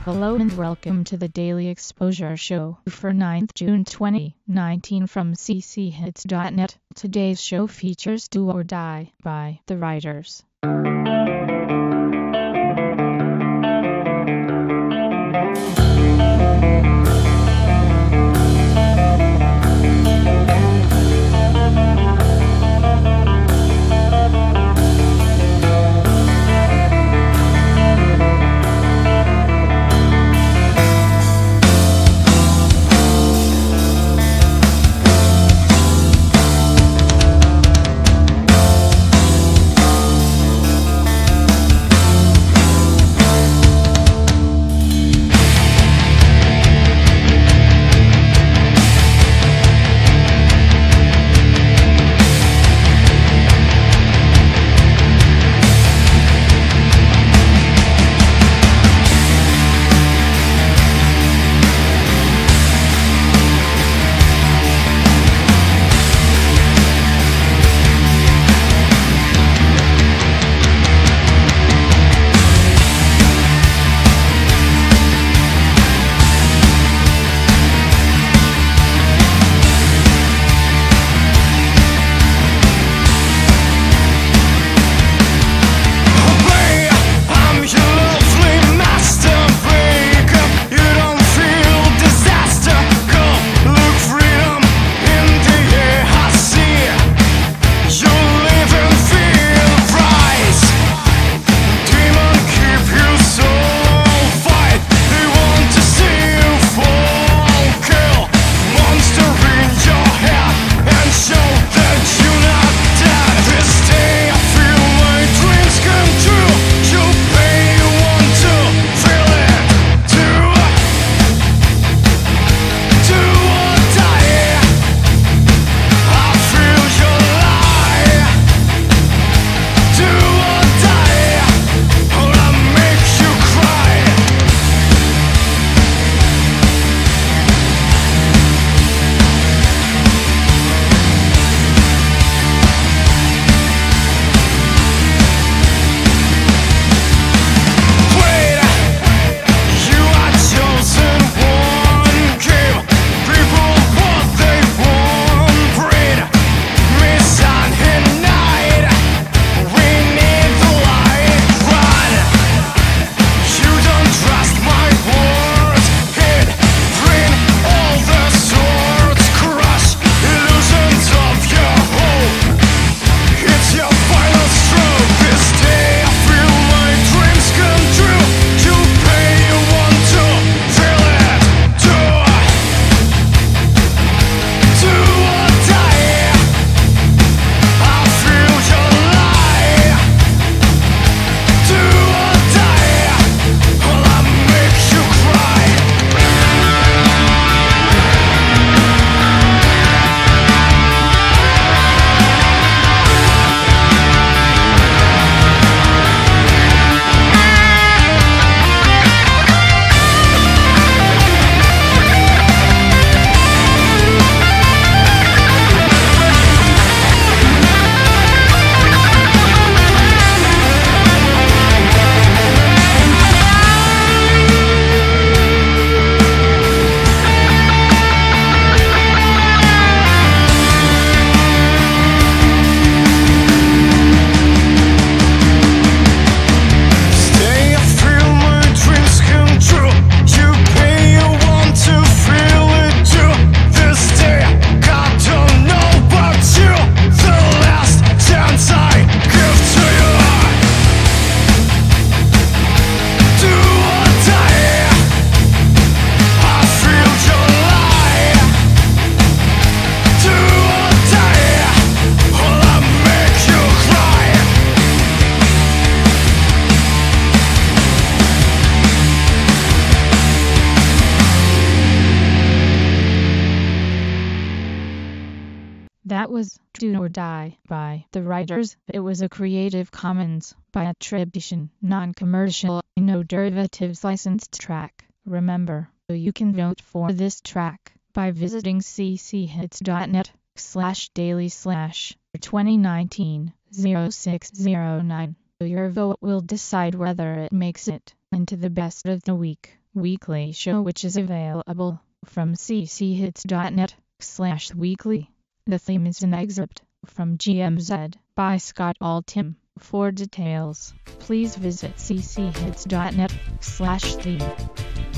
Hello and welcome to the Daily Exposure Show for 9th June 2019 from cchits.net. Today's show features Do or Die by The Writers. That was Do or Die by The Writers. It was a Creative Commons by attribution, non-commercial, no derivatives licensed track. Remember, you can vote for this track by visiting cchits.net/daily/2019-0609. Your vote will decide whether it makes it into the best of the week. weekly show which is available from cchits.net/weekly. The theme is an excerpt from GMZ by Scott Altham. For details, please visit cchits.net/theme.